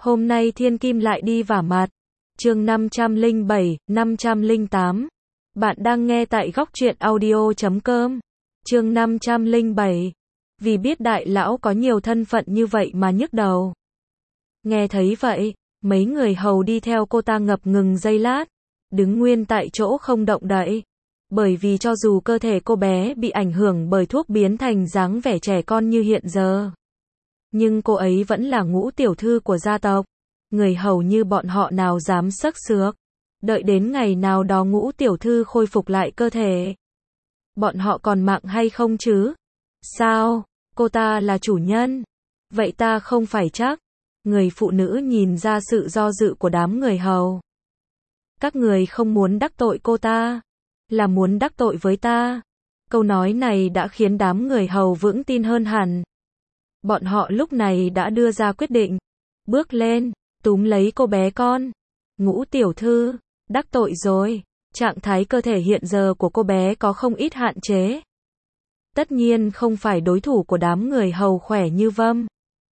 Hôm nay thiên kim lại đi vả mặt. Chương 507, 508. Bạn đang nghe tại góc truyện audio.com. Chương 507. Vì biết đại lão có nhiều thân phận như vậy mà nhức đầu. Nghe thấy vậy, mấy người hầu đi theo cô ta ngập ngừng giây lát, đứng nguyên tại chỗ không động đậy. Bởi vì cho dù cơ thể cô bé bị ảnh hưởng bởi thuốc biến thành dáng vẻ trẻ con như hiện giờ, nhưng cô ấy vẫn là ngũ tiểu thư của gia tộc. Người hầu như bọn họ nào dám xấc xước. Đợi đến ngày nào đó ngũ tiểu thư khôi phục lại cơ thể, bọn họ còn mạng hay không chứ? Sao? Cô ta là chủ nhân. Vậy ta không phải chắc. Người phụ nữ nhìn ra sự do dự của đám người hầu. Các người không muốn đắc tội cô ta, là muốn đắc tội với ta. Câu nói này đã khiến đám người hầu vững tin hơn hẳn. Bọn họ lúc này đã đưa ra quyết định. Bước lên, túm lấy cô bé con. Ngũ tiểu thư, đắc tội rồi. Trạng thái cơ thể hiện giờ của cô bé có không ít hạn chế. Tất nhiên không phải đối thủ của đám người hầu khỏe như Vâm.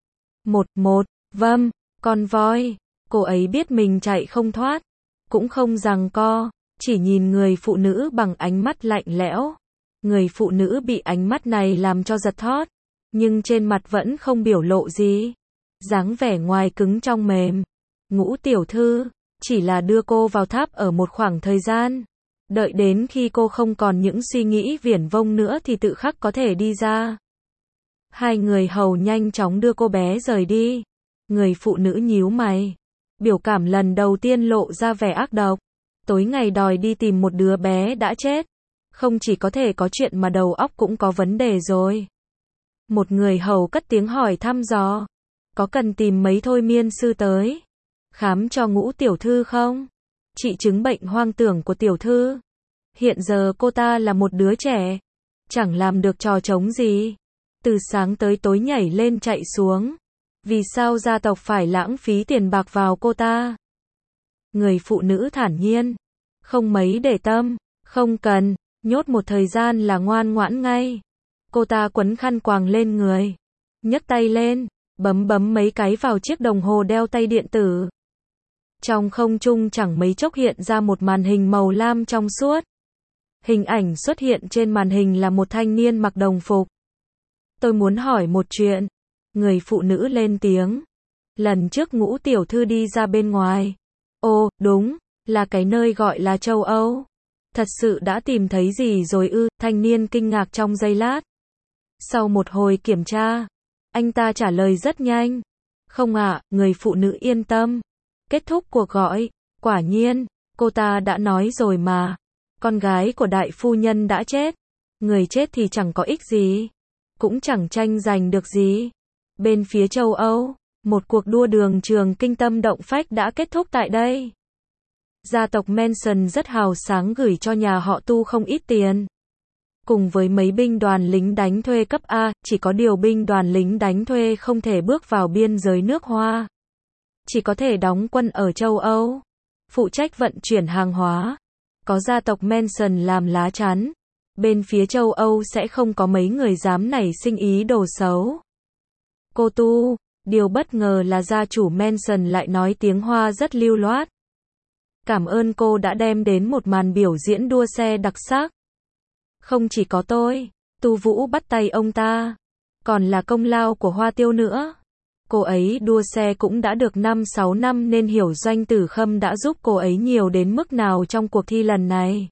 Vâm, con voi. Cô ấy biết mình chạy không thoát, cũng không giằng co, chỉ nhìn người phụ nữ bằng ánh mắt lạnh lẽo. Người phụ nữ bị ánh mắt này làm cho giật thót, nhưng trên mặt vẫn không biểu lộ gì. Dáng vẻ ngoài cứng trong mềm. Ngũ tiểu thư, chỉ là đưa cô vào tháp ở một khoảng thời gian. Đợi đến khi cô không còn những suy nghĩ viển vông nữa thì tự khắc có thể đi ra. Hai người hầu nhanh chóng đưa cô bé rời đi. Người phụ nữ nhíu mày. Biểu cảm lần đầu tiên lộ ra vẻ ác độc. Tối ngày đòi đi tìm một đứa bé đã chết. Không chỉ có thể có chuyện mà đầu óc cũng có vấn đề rồi. Một người hầu cất tiếng hỏi thăm dò. Có cần tìm mấy thôi miên sư tới khám cho ngũ tiểu thư không? Trị chứng bệnh hoang tưởng của tiểu thư. Hiện giờ cô ta là một đứa trẻ, chẳng làm được trò trống gì. Từ sáng tới tối nhảy lên chạy xuống. Vì sao gia tộc phải lãng phí tiền bạc vào cô ta? Người phụ nữ thản nhiên. Không mấy để tâm. Không cần, nhốt một thời gian là ngoan ngoãn ngay. Cô ta quấn khăn quàng lên người, nhấc tay lên, bấm mấy cái vào chiếc đồng hồ đeo tay điện tử. Trong không trung chẳng mấy chốc hiện ra một màn hình màu lam trong suốt. Hình ảnh xuất hiện trên màn hình là một thanh niên mặc đồng phục. Tôi muốn hỏi một chuyện. Người phụ nữ lên tiếng. Lần trước ngũ tiểu thư đi ra bên ngoài. Ồ, đúng, là cái nơi gọi là châu Âu. Thật sự đã tìm thấy gì rồi ư? Thanh niên kinh ngạc trong giây lát. Sau một hồi kiểm tra, anh ta trả lời rất nhanh. Không ạ, người phụ nữ yên tâm. Kết thúc cuộc gọi, quả nhiên, cô ta đã nói rồi mà. Con gái của đại phu nhân đã chết. Người chết thì chẳng có ích gì, cũng chẳng tranh giành được gì. Bên phía châu Âu, một cuộc đua đường trường kinh tâm động phách đã kết thúc tại đây. Gia tộc Manson rất hào sáng gửi cho nhà họ Tu không ít tiền. Cùng với mấy binh đoàn lính đánh thuê cấp A, chỉ có điều binh đoàn lính đánh thuê không thể bước vào biên giới nước Hoa. Chỉ có thể đóng quân ở châu Âu, phụ trách vận chuyển hàng hóa. Có gia tộc Manson làm lá chắn, bên phía châu Âu sẽ không có mấy người dám nảy sinh ý đồ xấu. Cô Tu, điều bất ngờ là gia chủ Manson lại nói tiếng Hoa rất lưu loát. Cảm ơn cô đã đem đến một màn biểu diễn đua xe đặc sắc. Không chỉ có tôi, Tu Vũ bắt tay ông ta, còn là công lao của Hoa Tiêu nữa. Cô ấy đua xe cũng đã được 5-6 năm nên hiểu Doanh Tử Khâm đã giúp cô ấy nhiều đến mức nào trong cuộc thi lần này.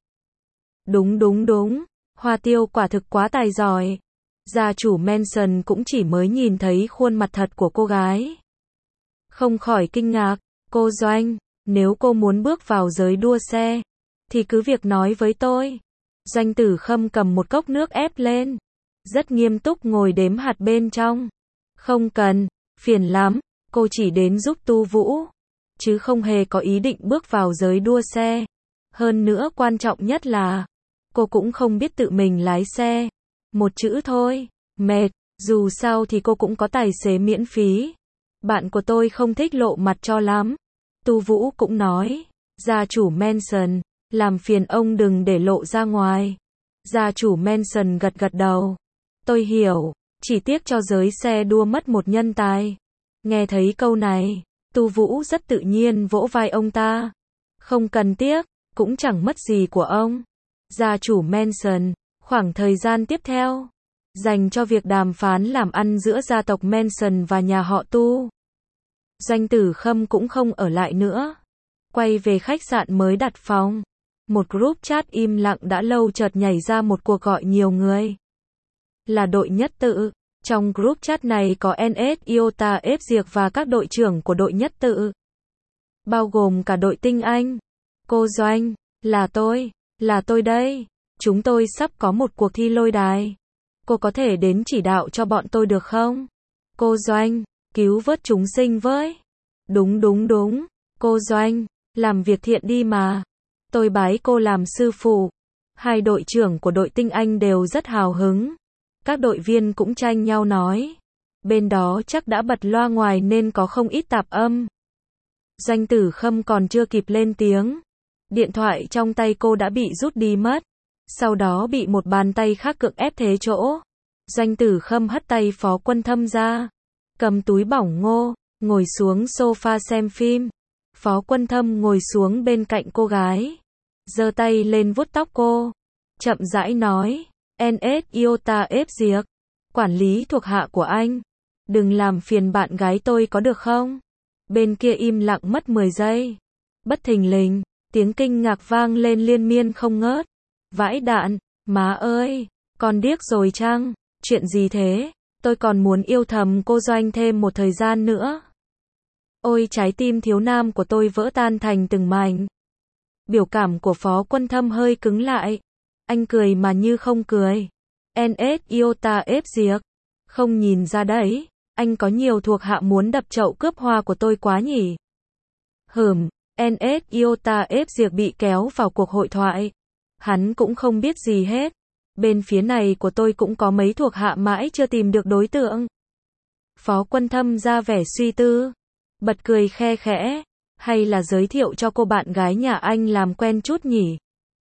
Đúng, Hoa Tiêu quả thực quá tài giỏi. Gia chủ Manson cũng chỉ mới nhìn thấy khuôn mặt thật của cô gái, không khỏi kinh ngạc. Cô Doanh, nếu cô muốn bước vào giới đua xe, thì cứ việc nói với tôi. Doanh Tử Khâm cầm một cốc nước ép lên, rất nghiêm túc ngồi đếm hạt bên trong. Không cần, phiền lắm, cô chỉ đến giúp Tu Vũ, chứ không hề có ý định bước vào giới đua xe. Hơn nữa quan trọng nhất là, cô cũng không biết tự mình lái xe. Một chữ thôi, mệt, dù sao thì cô cũng có tài xế miễn phí. Bạn của tôi không thích lộ mặt cho lắm. Tu Vũ cũng nói, gia chủ Manson, làm phiền ông đừng để lộ ra ngoài. Gia chủ Manson gật đầu. Tôi hiểu, chỉ tiếc cho giới xe đua mất một nhân tài. Nghe thấy câu này, Tu Vũ rất tự nhiên vỗ vai ông ta. Không cần tiếc, cũng chẳng mất gì của ông. Gia chủ Manson, khoảng thời gian tiếp theo, dành cho việc đàm phán làm ăn giữa gia tộc Manson và nhà họ Tu. Doanh Tử Khâm cũng không ở lại nữa. Quay về khách sạn mới đặt phòng. Một group chat im lặng đã lâu chợt nhảy ra một cuộc gọi nhiều người. Là đội nhất tự. Trong group chat này có NS Iota F Diệc và các đội trưởng của đội nhất tự. Bao gồm cả đội tinh anh. Cô Doanh, là tôi đây. Chúng tôi sắp có một cuộc thi lôi đài. Cô có thể đến chỉ đạo cho bọn tôi được không? Cô Doanh, cứu vớt chúng sinh với. Đúng. Cô Doanh, làm việc thiện đi mà. Tôi bái cô làm sư phụ. Hai đội trưởng của đội tinh anh đều rất hào hứng. Các đội viên cũng tranh nhau nói. Bên đó chắc đã bật loa ngoài nên có không ít tạp âm. Doanh Tử Khâm còn chưa kịp lên tiếng. Điện thoại trong tay cô đã bị rút đi mất. Sau đó bị một bàn tay khác cưỡng ép thế chỗ. Doanh Tử Khâm hất tay Phó Quân Thâm ra. Cầm túi bỏng ngô, ngồi xuống sofa xem phim. Phó Quân Thâm ngồi xuống bên cạnh cô gái. Giơ tay lên vuốt tóc cô. Chậm rãi nói. NS Iota F Diệc. Quản lý thuộc hạ của anh. Đừng làm phiền bạn gái tôi có được không? Bên kia im lặng mất 10 giây. Bất thình lình, tiếng kinh ngạc vang lên liên miên không ngớt. Vãi đạn, má ơi, con điếc rồi chăng? Chuyện gì thế? Tôi còn muốn yêu thầm cô Doanh thêm một thời gian nữa. Ôi trái tim thiếu nam của tôi vỡ tan thành từng mảnh. Biểu cảm của Phó Quân Thâm hơi cứng lại. Anh cười mà như không cười. NS Iota F Diệc. Không nhìn ra đấy, anh có nhiều thuộc hạ muốn đập chậu cướp hoa của tôi quá nhỉ? NS Iota F Diệc bị kéo vào cuộc hội thoại. Hắn cũng không biết gì hết. Bên phía này của tôi cũng có mấy thuộc hạ mãi chưa tìm được đối tượng. Phó Quân Thâm ra vẻ suy tư. Bật cười khe khẽ. Hay là giới thiệu cho cô bạn gái nhà anh làm quen chút nhỉ?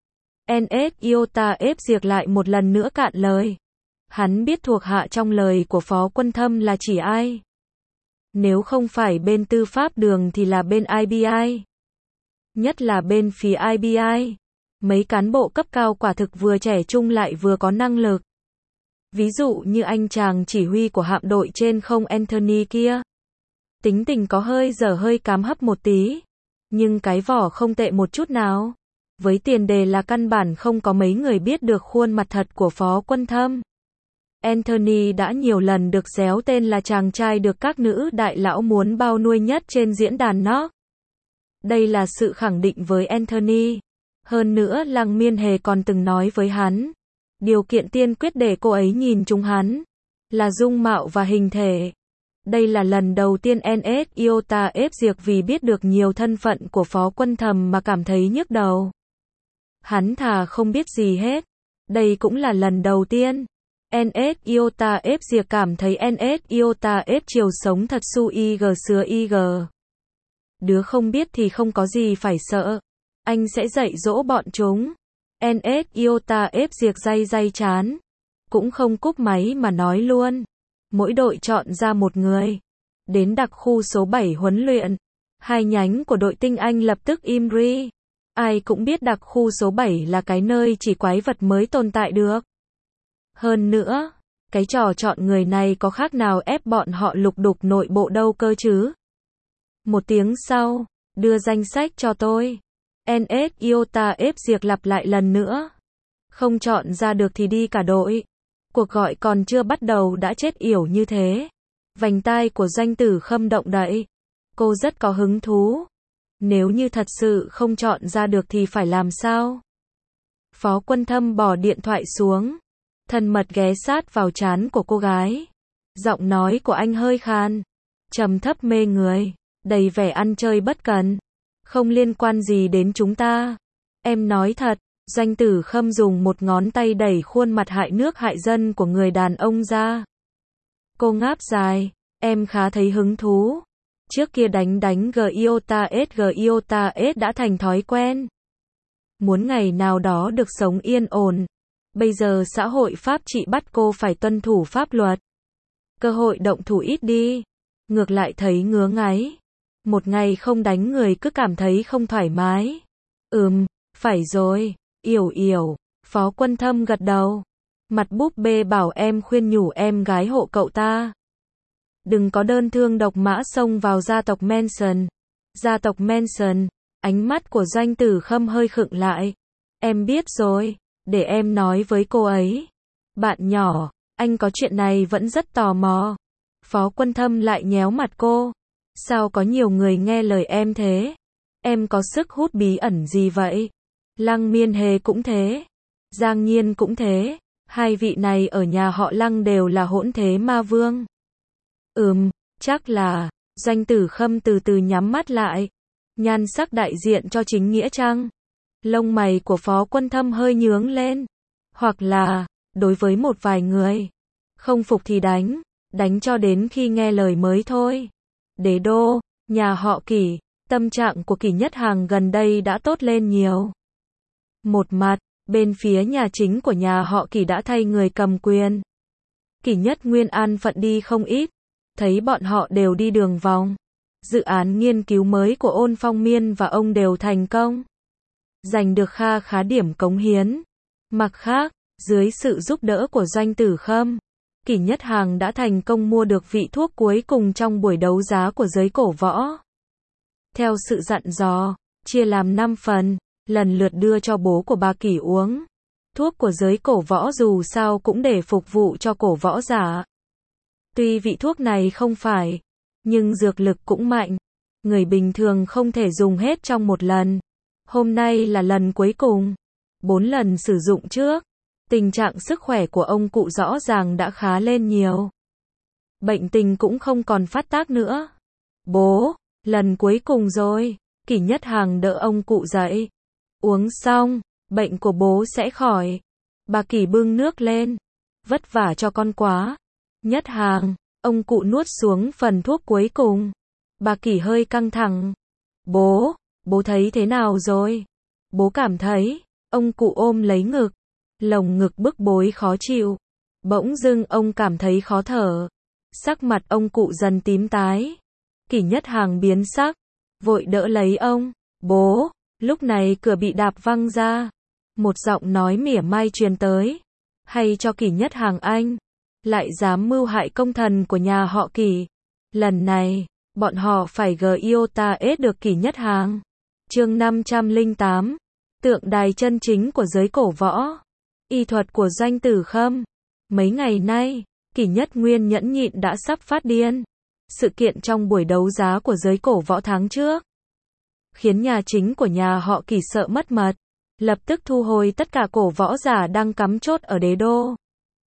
NS Iota F Diệc lại một lần nữa cạn lời. Hắn biết thuộc hạ trong lời của Phó Quân Thâm là chỉ ai. Nếu không phải bên tư pháp đường thì là bên IBI. Nhất là bên phía IBI. Mấy cán bộ cấp cao quả thực vừa trẻ trung lại vừa có năng lực. Ví dụ như anh chàng chỉ huy của hạm đội trên không Anthony kia. Tính tình có hơi dở hơi cám hấp một tí. Nhưng cái vỏ không tệ một chút nào. Với tiền đề là căn bản không có mấy người biết được khuôn mặt thật của Phó Quân Thâm. Anthony đã nhiều lần được réo tên là chàng trai được các nữ đại lão muốn bao nuôi nhất trên diễn đàn NOC. Đây là sự khẳng định với Anthony. Hơn nữa Lăng Miên Hề còn từng nói với hắn. Điều kiện tiên quyết để cô ấy nhìn trúng hắn là dung mạo và hình thể. Đây là lần đầu tiên NS Iota F Diệc vì biết được nhiều thân phận của Phó Quân Thâm mà cảm thấy nhức đầu. Hắn thà không biết gì hết. Đây cũng là lần đầu tiên. NS Iota F Diệc cảm thấy NS Iota F chiều sống thật su ig sứa ig. Đứa không biết thì không có gì phải sợ. Anh sẽ dạy dỗ bọn chúng. NS Iota F Diệc day chán. Cũng không cúp máy mà nói luôn. Mỗi đội chọn ra một người. Đến đặc khu số 7 huấn luyện. Hai nhánh của đội tinh anh lập tức im ri. Ai cũng biết đặc khu số 7 là cái nơi chỉ quái vật mới tồn tại được. Hơn nữa, cái trò chọn người này có khác nào ép bọn họ lục đục nội bộ đâu cơ chứ. Một tiếng sau, đưa danh sách cho tôi. NS Iota F Diệc lặp lại lần nữa. Không chọn ra được thì đi cả đội. Cuộc gọi còn chưa bắt đầu đã chết yểu như thế. Vành tai của Doanh Tử Khâm động đậy. Cô rất có hứng thú. Nếu như thật sự không chọn ra được thì phải làm sao? Phó Quân Thâm bỏ điện thoại xuống. Thân mật ghé sát vào trán của cô gái. Giọng nói của anh hơi khan. Trầm thấp mê người. Đầy vẻ ăn chơi bất cần. Không liên quan gì đến chúng ta. Em nói thật. Doanh Tử Khâm dùng một ngón tay đẩy khuôn mặt hại nước hại dân của người đàn ông ra. Cô ngáp dài. Em khá thấy hứng thú. Trước kia đánh Giota S đã thành thói quen. Muốn ngày nào đó được sống yên ổn. Bây giờ xã hội pháp trị bắt cô phải tuân thủ pháp luật. Cơ hội động thủ ít đi. Ngược lại thấy ngứa ngáy. Một ngày không đánh người cứ cảm thấy không thoải mái. Phải rồi, Yểu. Phó Quân Thâm gật đầu. Mặt búp bê bảo em khuyên nhủ em gái hộ cậu ta. Đừng có đơn thương độc mã xông vào gia tộc Manson. Gia tộc Manson, ánh mắt của Doanh Tử Khâm hơi khựng lại. Em biết rồi, để em nói với cô ấy. Bạn nhỏ, anh có chuyện này vẫn rất tò mò. Phó Quân Thâm lại nhéo mặt cô. Sao có nhiều người nghe lời em thế? Em có sức hút bí ẩn gì vậy? Lăng Miên Hề cũng thế. Giang Nhiên cũng thế. Hai vị này ở nhà họ Lăng đều là hỗn thế ma vương. Chắc là. Doanh Tử Khâm từ từ nhắm mắt lại. Nhan sắc đại diện cho chính nghĩa chăng? Lông mày của Phó Quân Thâm hơi nhướng lên. Hoặc là, đối với một vài người, không phục thì đánh cho đến khi nghe lời mới thôi. Đế đô, nhà họ Kỷ, tâm trạng của Kỷ Nhất Hằng gần đây đã tốt lên nhiều. Một mặt, bên phía nhà chính của nhà họ Kỷ đã thay người cầm quyền. Kỷ Nhất Nguyên an phận đi không ít, thấy bọn họ đều đi đường vòng. Dự án nghiên cứu mới của Ôn Phong Miên và ông đều thành công, giành được kha khá điểm cống hiến. Mặt khác, dưới sự giúp đỡ của Doanh Tử Khâm, Kỷ Nhất Hằng đã thành công mua được vị thuốc cuối cùng trong buổi đấu giá của giới cổ võ. Theo sự dặn dò, chia làm 5 phần, lần lượt đưa cho bố của bà Kỷ uống. Thuốc của giới cổ võ dù sao cũng để phục vụ cho cổ võ giả. Tuy vị thuốc này không phải, nhưng dược lực cũng mạnh. Người bình thường không thể dùng hết trong một lần. Hôm nay là lần cuối cùng. 4 lần sử dụng trước, tình trạng sức khỏe của ông cụ rõ ràng đã khá lên nhiều. Bệnh tình cũng không còn phát tác nữa. Bố, lần cuối cùng rồi. Kỷ Nhất Hằng đỡ ông cụ dậy. Uống xong, bệnh của bố sẽ khỏi. Bà Kỷ bưng nước lên. Vất vả cho con quá. Nhất Hằng, ông cụ nuốt xuống phần thuốc cuối cùng. Bà Kỷ hơi căng thẳng. Bố thấy thế nào rồi? Bố cảm thấy, ông cụ ôm lấy ngực. Lồng ngực bức bối khó chịu. Bỗng dưng ông cảm thấy khó thở. Sắc mặt ông cụ dần tím tái. Kỷ Nhất Hằng biến sắc, vội đỡ lấy ông. Bố, lúc này cửa bị đạp văng ra. Một giọng nói mỉa mai truyền tới. Hay cho Kỷ Nhất Hằng anh, lại dám mưu hại công thần của nhà họ Kỷ. Lần này, bọn họ phải giota ết được Kỷ Nhất Hằng. Chương 508, tượng đài chân chính của giới cổ võ. Y thuật của Doanh Tử Khâm. Mấy ngày nay, Kỷ Nhất Nguyên nhẫn nhịn đã sắp phát điên. Sự kiện trong buổi đấu giá của giới cổ võ tháng trước khiến nhà chính của nhà họ Kỷ sợ mất mật, lập tức thu hồi tất cả cổ võ giả đang cắm chốt ở đế đô.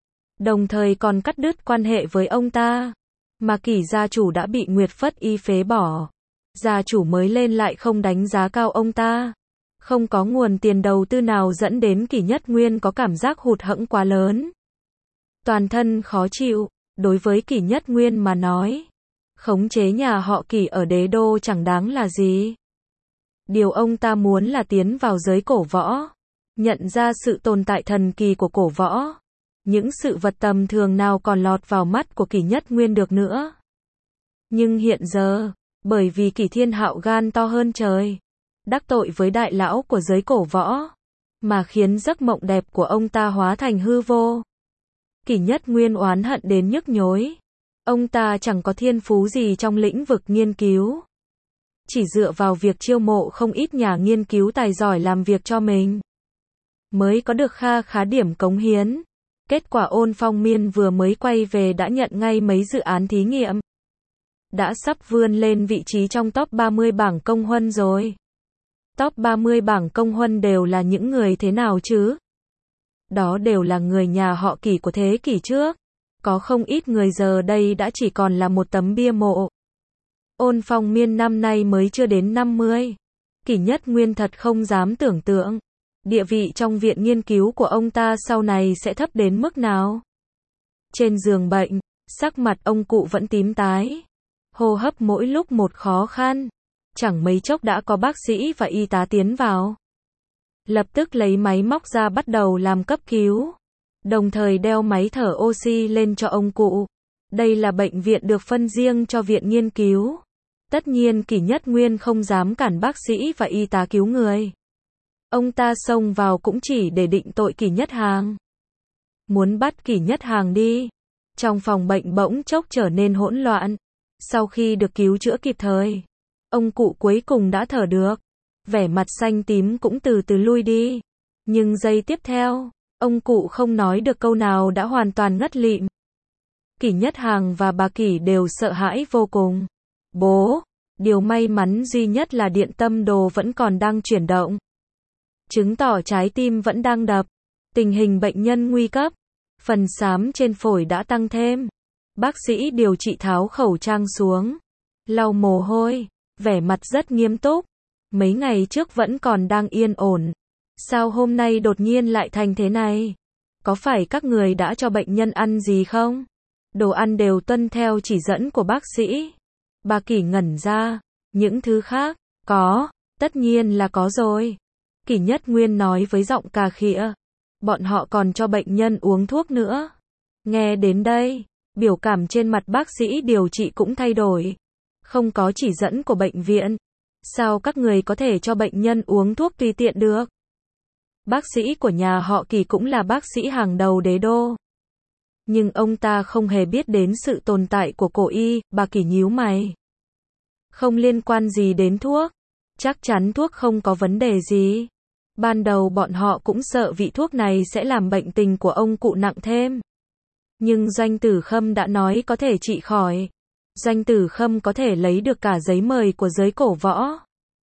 Đồng thời còn cắt đứt quan hệ với ông ta. Mà Kỷ gia chủ đã bị Nguyệt Phất Y phế bỏ. Gia chủ mới lên lại không đánh giá cao ông ta. Không có nguồn tiền đầu tư nào dẫn đến Kỷ Nhất Nguyên có cảm giác hụt hẫng quá lớn. Toàn thân khó chịu, đối với Kỷ Nhất Nguyên mà nói. Khống chế nhà họ Kỷ ở đế đô chẳng đáng là gì. Điều ông ta muốn là tiến vào giới cổ võ. Nhận ra sự tồn tại thần kỳ của cổ võ. Những sự vật tầm thường nào còn lọt vào mắt của Kỷ Nhất Nguyên được nữa. Nhưng hiện giờ, bởi vì Kỷ Thiên Hạo gan to hơn trời, đắc tội với đại lão của giới cổ võ, mà khiến giấc mộng đẹp của ông ta hóa thành hư vô. Kỷ Nhất Nguyên oán hận đến nhức nhối. Ông ta chẳng có thiên phú gì trong lĩnh vực nghiên cứu. Chỉ dựa vào việc chiêu mộ không ít nhà nghiên cứu tài giỏi làm việc cho mình, mới có được kha khá điểm cống hiến. Kết quả Ôn Phong Miên vừa mới quay về đã nhận ngay mấy dự án thí nghiệm. Đã sắp vươn lên vị trí trong top 30 bảng công huân rồi. Top 30 bảng công huân đều là những người thế nào chứ? Đó đều là người nhà họ Kỷ của thế kỷ trước. Có không ít người giờ đây đã chỉ còn là một tấm bia mộ. Ôn Phong Miên năm nay mới chưa đến 50. Kỷ Nhất Nguyên thật không dám tưởng tượng. Địa vị trong viện nghiên cứu của ông ta sau này sẽ thấp đến mức nào. Trên giường bệnh, sắc mặt ông cụ vẫn tím tái. Hô hấp mỗi lúc một khó khăn. Chẳng mấy chốc đã có bác sĩ và y tá tiến vào. Lập tức lấy máy móc ra bắt đầu làm cấp cứu. Đồng thời đeo máy thở oxy lên cho ông cụ. Đây là bệnh viện được phân riêng cho viện nghiên cứu. Tất nhiên Kỷ Nhất Nguyên không dám cản bác sĩ và y tá cứu người. Ông ta xông vào cũng chỉ để định tội Kỷ Nhất Hàng. Muốn bắt Kỷ Nhất Hàng đi. Trong phòng bệnh bỗng chốc trở nên hỗn loạn. Sau khi được cứu chữa kịp thời, ông cụ cuối cùng đã thở được. Vẻ mặt xanh tím cũng từ từ lui đi. Nhưng giây tiếp theo, ông cụ không nói được câu nào đã hoàn toàn ngất lịm. Kỷ Nhất Hàng và bà Kỷ đều sợ hãi vô cùng. Bố, điều may mắn duy nhất là điện tâm đồ vẫn còn đang chuyển động. Chứng tỏ trái tim vẫn đang đập. Tình hình bệnh nhân nguy cấp. Phần xám trên phổi đã tăng thêm. Bác sĩ điều trị tháo khẩu trang xuống. Lau mồ hôi. Vẻ mặt rất nghiêm túc. Mấy ngày trước vẫn còn đang yên ổn. Sao hôm nay đột nhiên lại thành thế này? Có phải các người đã cho bệnh nhân ăn gì không? Đồ ăn đều tuân theo chỉ dẫn của bác sĩ. Bà Kỷ ngẩn ra. Những thứ khác? Có. Tất nhiên là có rồi. Kỷ Nhất Nguyên nói với giọng cà khịa. Bọn họ còn cho bệnh nhân uống thuốc nữa. Nghe đến đây, biểu cảm trên mặt bác sĩ điều trị cũng thay đổi. Không có chỉ dẫn của bệnh viện. Sao các người có thể cho bệnh nhân uống thuốc tùy tiện được? Bác sĩ của nhà họ Kỷ cũng là bác sĩ hàng đầu đế đô. Nhưng ông ta không hề biết đến sự tồn tại của cổ y, bà Kỷ nhíu mày. Không liên quan gì đến thuốc. Chắc chắn thuốc không có vấn đề gì. Ban đầu bọn họ cũng sợ vị thuốc này sẽ làm bệnh tình của ông cụ nặng thêm. Nhưng Doanh Tử Khâm đã nói có thể trị khỏi. Doanh Tử Khâm có thể lấy được cả giấy mời của giới cổ võ.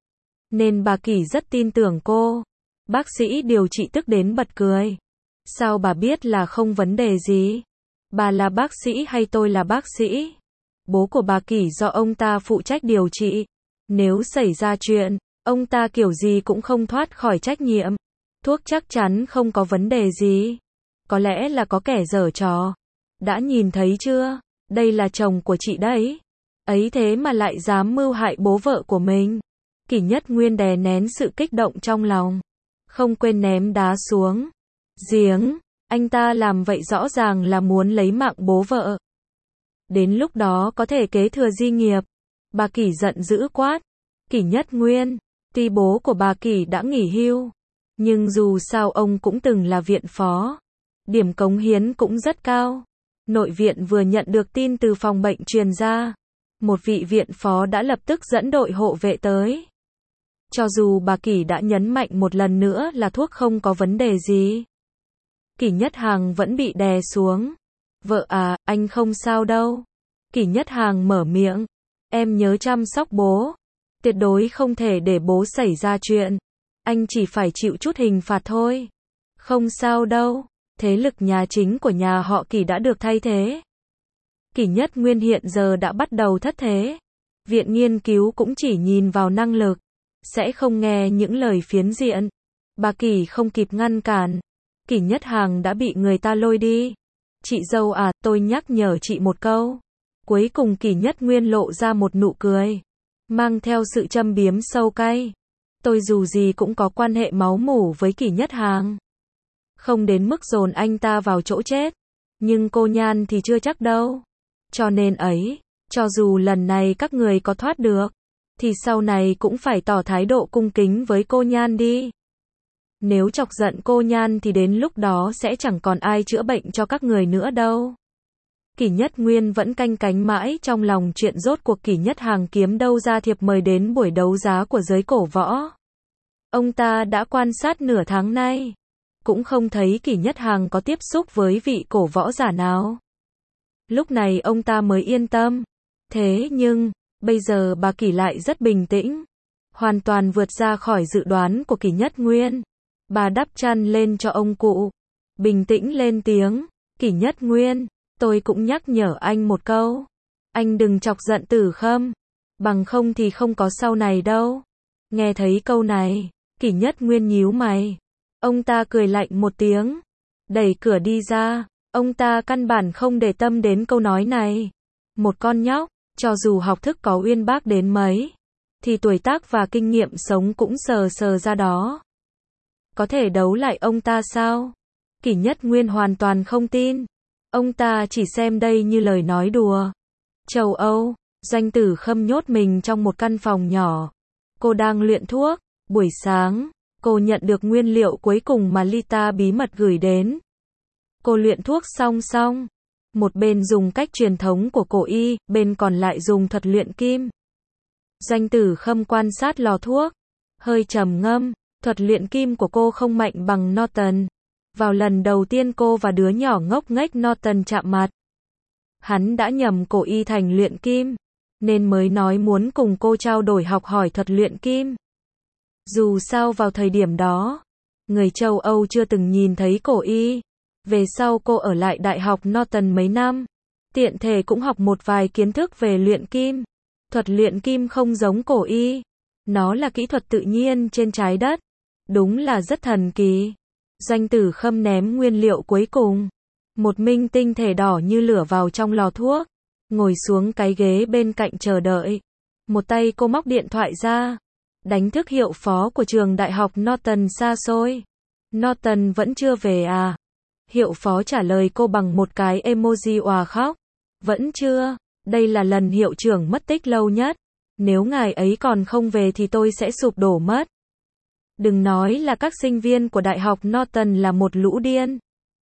Nên bà Kỷ rất tin tưởng cô. Bác sĩ điều trị tức đến bật cười. Sao bà biết là không vấn đề gì? Bà là bác sĩ hay tôi là bác sĩ? Bố của bà Kỷ do ông ta phụ trách điều trị. Nếu xảy ra chuyện, ông ta kiểu gì cũng không thoát khỏi trách nhiệm. Thuốc chắc chắn không có vấn đề gì. Có lẽ là có kẻ giở trò. Đã nhìn thấy chưa? Đây là chồng của chị đấy. Ấy thế mà lại dám mưu hại bố vợ của mình. Kỷ Nhất Nguyên đè nén sự kích động trong lòng. Không quên ném đá xuống giếng. Anh ta làm vậy rõ ràng là muốn lấy mạng bố vợ. Đến lúc đó có thể kế thừa di nghiệp. Bà Kỷ giận dữ quát. Kỷ Nhất Nguyên, tuy bố của bà Kỷ đã nghỉ hưu, nhưng dù sao ông cũng từng là viện phó. Điểm cống hiến cũng rất cao. Nội viện vừa nhận được tin từ phòng bệnh truyền ra. Một vị viện phó đã lập tức dẫn đội hộ vệ tới. Cho dù bà Kỷ đã nhấn mạnh một lần nữa là thuốc không có vấn đề gì. Kỷ Nhất Hàng vẫn bị đè xuống. Vợ à, anh không sao đâu. Kỷ Nhất Hàng mở miệng. Em nhớ chăm sóc bố. Tuyệt đối không thể để bố xảy ra chuyện. Anh chỉ phải chịu chút hình phạt thôi. Không sao đâu. Thế lực nhà chính của nhà họ Kỷ đã được thay thế. Kỷ Nhất Nguyên hiện giờ đã bắt đầu thất thế. Viện nghiên cứu cũng chỉ nhìn vào năng lực. Sẽ không nghe những lời phiến diện. Bà Kỷ không kịp ngăn cản. Kỷ Nhất Hàng đã bị người ta lôi đi. Chị dâu à, tôi nhắc nhở chị một câu. Cuối cùng Kỷ Nhất Nguyên lộ ra một nụ cười. Mang theo sự châm biếm sâu cay. Tôi dù gì cũng có quan hệ máu mủ với Kỷ Nhất Hàng. Không đến mức dồn anh ta vào chỗ chết. Nhưng cô Nhan thì chưa chắc đâu. Cho nên ấy, cho dù lần này các người có thoát được, thì sau này cũng phải tỏ thái độ cung kính với cô Nhan đi. Nếu chọc giận cô Nhan thì đến lúc đó sẽ chẳng còn ai chữa bệnh cho các người nữa đâu. Kỷ Nhất Nguyên vẫn canh cánh mãi trong lòng chuyện rốt cuộc Kỷ Nhất Hàng kiếm đâu ra thiệp mời đến buổi đấu giá của giới cổ võ. Ông ta đã quan sát nửa tháng nay, cũng không thấy Kỷ Nhất Hàng có tiếp xúc với vị cổ võ giả nào. Lúc này ông ta mới yên tâm. Thế nhưng, bây giờ bà Kỷ lại rất bình tĩnh, hoàn toàn vượt ra khỏi dự đoán của Kỷ Nhất Nguyên. Bà đắp chăn lên cho ông cụ, bình tĩnh lên tiếng. Kỷ Nhất Nguyên, tôi cũng nhắc nhở anh một câu. Anh đừng chọc giận Tử Khâm, bằng không thì không có sau này đâu. Nghe thấy câu này, Kỷ Nhất Nguyên nhíu mày. Ông ta cười lạnh một tiếng, đẩy cửa đi ra. Ông ta căn bản không để tâm đến câu nói này. Một con nhóc, cho dù học thức có uyên bác đến mấy, thì tuổi tác và kinh nghiệm sống cũng sờ sờ ra đó. Có thể đấu lại ông ta sao? Kỷ Nhất Nguyên hoàn toàn không tin. Ông ta chỉ xem đây như lời nói đùa. Châu Âu, Doanh Tử Khâm nhốt mình trong một căn phòng nhỏ. Cô đang luyện thuốc. Buổi sáng, cô nhận được nguyên liệu cuối cùng mà Lita bí mật gửi đến. Cô luyện thuốc xong, một bên dùng cách truyền thống của cổ y, bên còn lại dùng thuật luyện kim. Doanh Tử Khâm quan sát lò thuốc, hơi trầm ngâm, thuật luyện kim của cô không mạnh bằng Norton. Vào lần đầu tiên cô và đứa nhỏ ngốc nghếch Norton chạm mặt, hắn đã nhầm cổ y thành luyện kim, nên mới nói muốn cùng cô trao đổi học hỏi thuật luyện kim. Dù sao vào thời điểm đó, người châu Âu chưa từng nhìn thấy cổ y. Về sau cô ở lại Đại học Norton mấy năm, tiện thể cũng học một vài kiến thức về luyện kim. Thuật luyện kim không giống cổ y, nó là kỹ thuật tự nhiên trên trái đất, đúng là rất thần kỳ. Doanh Tử Khâm ném nguyên liệu cuối cùng, một minh tinh thể đỏ như lửa vào trong lò thuốc, ngồi xuống cái ghế bên cạnh chờ đợi. Một tay cô móc điện thoại ra, đánh thức hiệu phó của trường đại học Norton xa xôi. Norton vẫn chưa về à? Hiệu phó trả lời cô bằng một cái emoji òa khóc. Vẫn chưa, đây là lần hiệu trưởng mất tích lâu nhất. Nếu ngài ấy còn không về thì tôi sẽ sụp đổ mất. Đừng nói là các sinh viên của Đại học Norton là một lũ điên.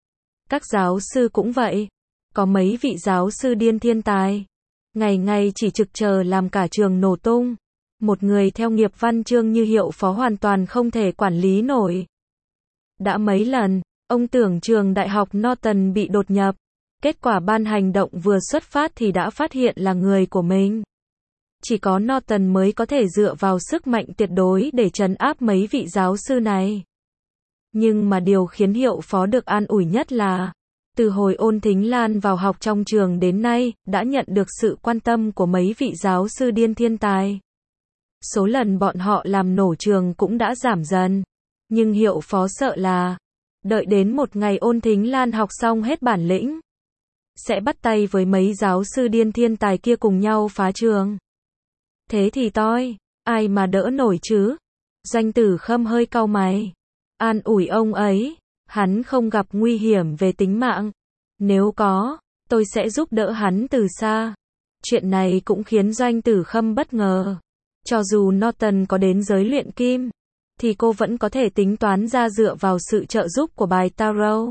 Các giáo sư cũng vậy. Có mấy vị giáo sư điên thiên tài. Ngày ngày chỉ trực chờ làm cả trường nổ tung. Một người theo nghiệp văn chương như hiệu phó hoàn toàn không thể quản lý nổi. Đã mấy lần, ông tưởng trường Đại học Norton bị đột nhập. Kết quả ban hành động vừa xuất phát thì đã phát hiện là người của mình. Chỉ có Norton mới có thể dựa vào sức mạnh tuyệt đối để trấn áp mấy vị giáo sư này. Nhưng mà điều khiến hiệu phó được an ủi nhất là, từ hồi Ôn Thính Lan vào học trong trường đến nay, đã nhận được sự quan tâm của mấy vị giáo sư điên thiên tài. Số lần bọn họ làm nổ trường cũng đã giảm dần. Nhưng hiệu phó sợ là, đợi đến một ngày Ôn Thính Lan học xong hết bản lĩnh, sẽ bắt tay với mấy giáo sư điên thiên tài kia cùng nhau phá trường. Thế thì toi, ai mà đỡ nổi chứ? Doanh Tử Khâm hơi cau mày. An ủi ông ấy, hắn không gặp nguy hiểm về tính mạng. Nếu có, tôi sẽ giúp đỡ hắn từ xa. Chuyện này cũng khiến Doanh Tử Khâm bất ngờ. Cho dù Norton có đến giới luyện kim, thì cô vẫn có thể tính toán ra dựa vào sự trợ giúp của bài tarot.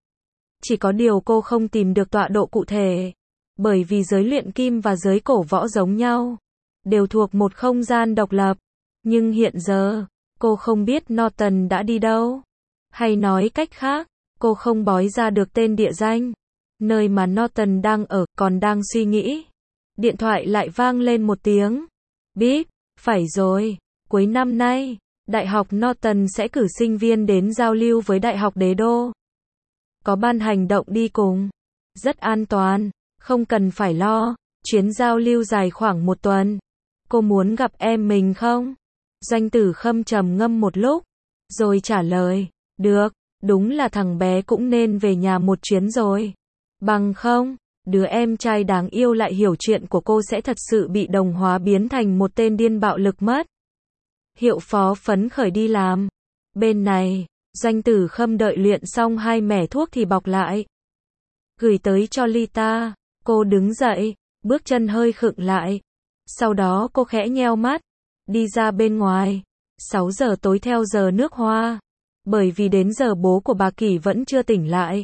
Chỉ có điều cô không tìm được tọa độ cụ thể. Bởi vì giới luyện kim và giới cổ võ giống nhau, đều thuộc một không gian độc lập. Nhưng hiện giờ, cô không biết Norton đã đi đâu. Hay nói cách khác, cô không bói ra được tên địa danh, nơi mà Norton đang ở, còn đang suy nghĩ. Điện thoại lại vang lên một tiếng. Bíp, phải rồi, cuối năm nay, Đại học Norton sẽ cử sinh viên đến giao lưu với Đại học Đế Đô. Có ban hành động đi cùng. Rất an toàn, không cần phải lo, chuyến giao lưu dài khoảng 1 tuần. Cô muốn gặp em mình không? Doanh Tử Khâm trầm ngâm một lúc, rồi trả lời, được, đúng là thằng bé cũng nên về nhà một chuyến rồi. Bằng không, đứa em trai đáng yêu lại hiểu chuyện của cô sẽ thật sự bị đồng hóa biến thành một tên điên bạo lực mất. Hiệu phó phấn khởi đi làm. Bên này, Doanh Tử Khâm đợi luyện xong 2 mẻ thuốc thì bọc lại. Gửi tới cho Lita. Cô đứng dậy, bước chân hơi khựng lại. Sau đó cô khẽ nheo mắt, đi ra bên ngoài. 6 giờ tối theo giờ nước Hoa. Bởi vì đến giờ bố của bà Kỷ vẫn chưa tỉnh lại.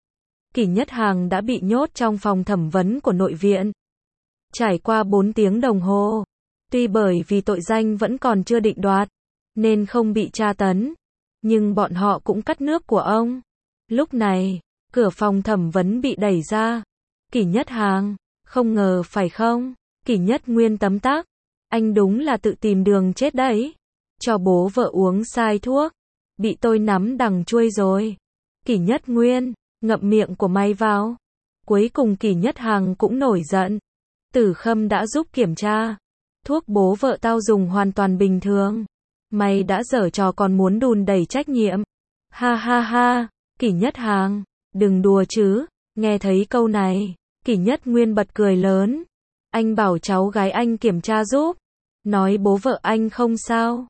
Kỷ Nhất Hàng đã bị nhốt trong phòng thẩm vấn của nội viện. Trải qua 4 tiếng đồng hồ. Tuy bởi vì tội danh vẫn còn chưa định đoạt, nên không bị tra tấn. Nhưng bọn họ cũng cắt nước của ông. Lúc này, cửa phòng thẩm vấn bị đẩy ra. Kỷ Nhất Hàng, không ngờ phải không? Kỷ Nhất Nguyên tấm tắc. Anh đúng là tự tìm đường chết đấy. Cho bố vợ uống sai thuốc. Bị tôi nắm đằng chuôi rồi. Kỷ Nhất Nguyên, ngậm miệng của mày vào. Cuối cùng Kỷ Nhất Hàng cũng nổi giận. Tử Khâm đã giúp kiểm tra. Thuốc bố vợ tao dùng hoàn toàn bình thường. Mày đã giở trò còn muốn đùn đẩy trách nhiệm. Ha ha ha, Kỷ Nhất Hàng, đừng đùa chứ. Nghe thấy câu này, Kỷ Nhất Nguyên bật cười lớn. Anh bảo cháu gái anh kiểm tra giúp. Nói bố vợ anh không sao.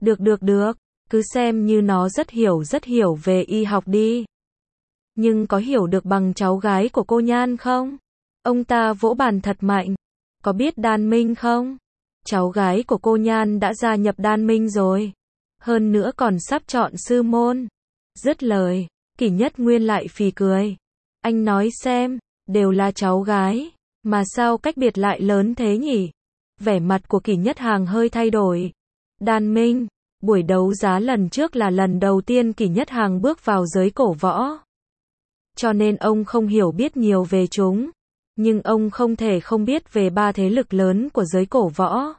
Được, cứ xem như nó rất hiểu về y học đi. Nhưng có hiểu được bằng cháu gái của cô Nhan không? Ông ta vỗ bàn thật mạnh. có biết Đan Minh không? Cháu gái của cô Nhan đã gia nhập Đan Minh rồi. Hơn nữa còn sắp chọn sư môn. Dứt lời, Kỷ Nhất Nguyên lại phì cười. Anh nói xem, đều là cháu gái, mà sao cách biệt lại lớn thế nhỉ? Vẻ mặt của Kỷ Nhất Hàng hơi thay đổi. Đan Minh, buổi đấu giá lần trước là lần đầu tiên Kỷ Nhất Hàng bước vào giới cổ võ. Cho nên ông không hiểu biết nhiều về chúng. Nhưng ông không thể không biết về ba thế lực lớn của giới cổ võ.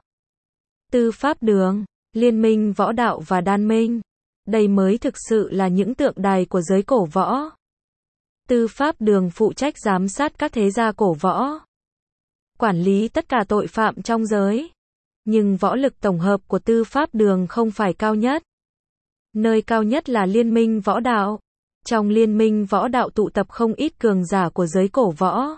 Tư Pháp Đường, Liên minh Võ Đạo và Đan Minh. Đây mới thực sự là những tượng đài của giới cổ võ. Tư Pháp Đường phụ trách giám sát các thế gia cổ võ. Quản lý tất cả tội phạm trong giới. Nhưng võ lực tổng hợp của Tư Pháp Đường không phải cao nhất. Nơi cao nhất là Liên minh Võ Đạo. Trong Liên minh Võ Đạo tụ tập không ít cường giả của giới cổ võ.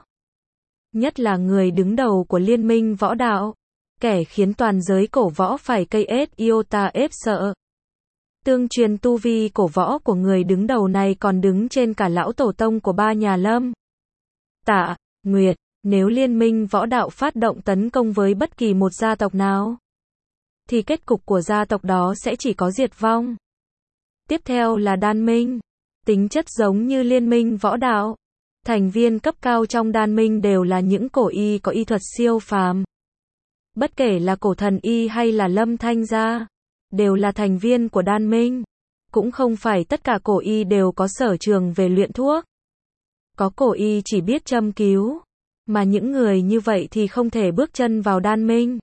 Nhất là người đứng đầu của Liên minh Võ Đạo. Kẻ khiến toàn giới cổ võ phải cây ết iota ép sợ. Tương truyền tu vi cổ võ của người đứng đầu này còn đứng trên cả lão tổ tông của ba nhà Lâm, Tạ, Nguyệt. Nếu Liên minh Võ Đạo phát động tấn công với bất kỳ một gia tộc nào, thì kết cục của gia tộc đó sẽ chỉ có diệt vong. Tiếp theo là Đan Minh. Tính chất giống như Liên minh Võ Đạo. Thành viên cấp cao trong Đan Minh đều là những cổ y có y thuật siêu phàm. Bất kể là cổ thần y hay là Lâm Thanh gia, đều là thành viên của Đan Minh. Cũng không phải tất cả cổ y đều có sở trường về luyện thuốc. Có cổ y chỉ biết châm cứu. Mà những người như vậy thì không thể bước chân vào Đan Minh.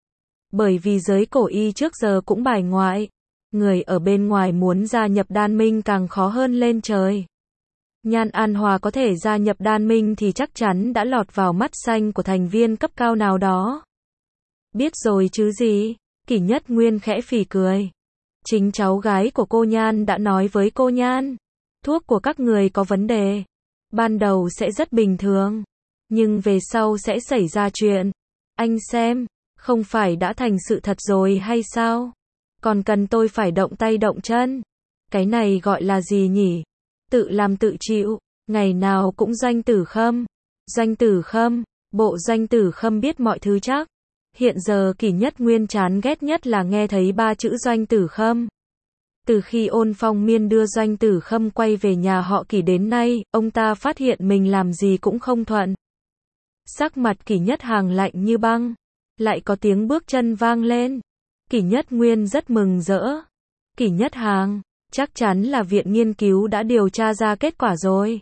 Bởi vì giới cổ y trước giờ cũng bài ngoại. Người ở bên ngoài muốn gia nhập Đan Minh càng khó hơn lên trời. Nhan An Hòa có thể gia nhập Đan Minh thì chắc chắn đã lọt vào mắt xanh của thành viên cấp cao nào đó. Biết rồi chứ gì? Kỷ Nhất Nguyên khẽ phì cười. Chính cháu gái của cô Nhan đã nói với cô Nhan. Thuốc của các người có vấn đề. Ban đầu sẽ rất bình thường. Nhưng về sau sẽ xảy ra chuyện. Anh xem, không phải đã thành sự thật rồi hay sao? Còn cần tôi phải động tay động chân. Cái này gọi là gì nhỉ? Tự làm tự chịu. Ngày nào cũng Doanh Tử Khâm. Doanh Tử Khâm, bộ Doanh Tử Khâm biết mọi thứ chắc. Hiện giờ Kỷ Nhất Nguyên chán ghét nhất là nghe thấy ba chữ Doanh Tử Khâm. Từ khi Ôn Phong Miên đưa Doanh Tử Khâm quay về nhà họ Kỷ đến nay, ông ta phát hiện mình làm gì cũng không thuận. Sắc mặt Kỷ Nhất Hàng lạnh như băng. Lại có tiếng bước chân vang lên. Kỷ Nhất Nguyên rất mừng rỡ. Kỷ Nhất Hàng, chắc chắn là viện nghiên cứu đã điều tra ra kết quả rồi.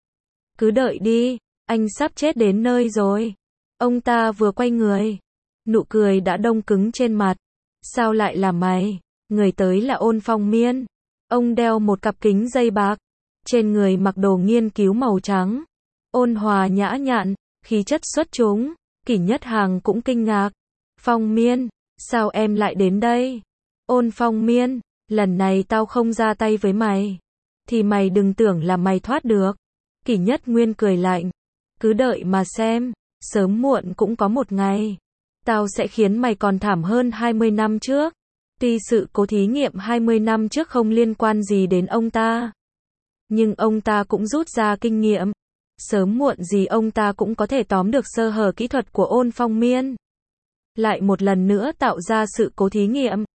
Cứ đợi đi, anh sắp chết đến nơi rồi. Ông ta vừa quay người. Nụ cười đã đông cứng trên mặt. Sao lại là mày? Người tới là Ôn Phong Miên. Ông đeo một cặp kính dây bạc. Trên người mặc đồ nghiên cứu màu trắng. Ôn hòa nhã nhặn, khí chất xuất chúng. Kỷ Nhất Hàng cũng kinh ngạc. Phong Miên, sao em lại đến đây? Ôn Phong Miên, lần này tao không ra tay với mày. Thì mày đừng tưởng là mày thoát được. Kỷ Nhất Nguyên cười lạnh. Cứ đợi mà xem, sớm muộn cũng có một ngày. Tao sẽ khiến mày còn thảm hơn 20 năm trước. Tuy sự cố thí nghiệm 20 năm trước không liên quan gì đến ông ta. Nhưng ông ta cũng rút ra kinh nghiệm. Sớm muộn gì ông ta cũng có thể tóm được sơ hở kỹ thuật của Ôn Phong Miên. Lại một lần nữa tạo ra sự cố thí nghiệm.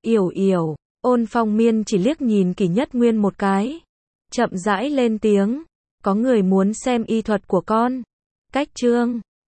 Yểu, Ôn Phong Miên chỉ liếc nhìn Kỷ Nhất Nguyên một cái. Chậm rãi lên tiếng. Có người muốn xem y thuật của con. Cách chương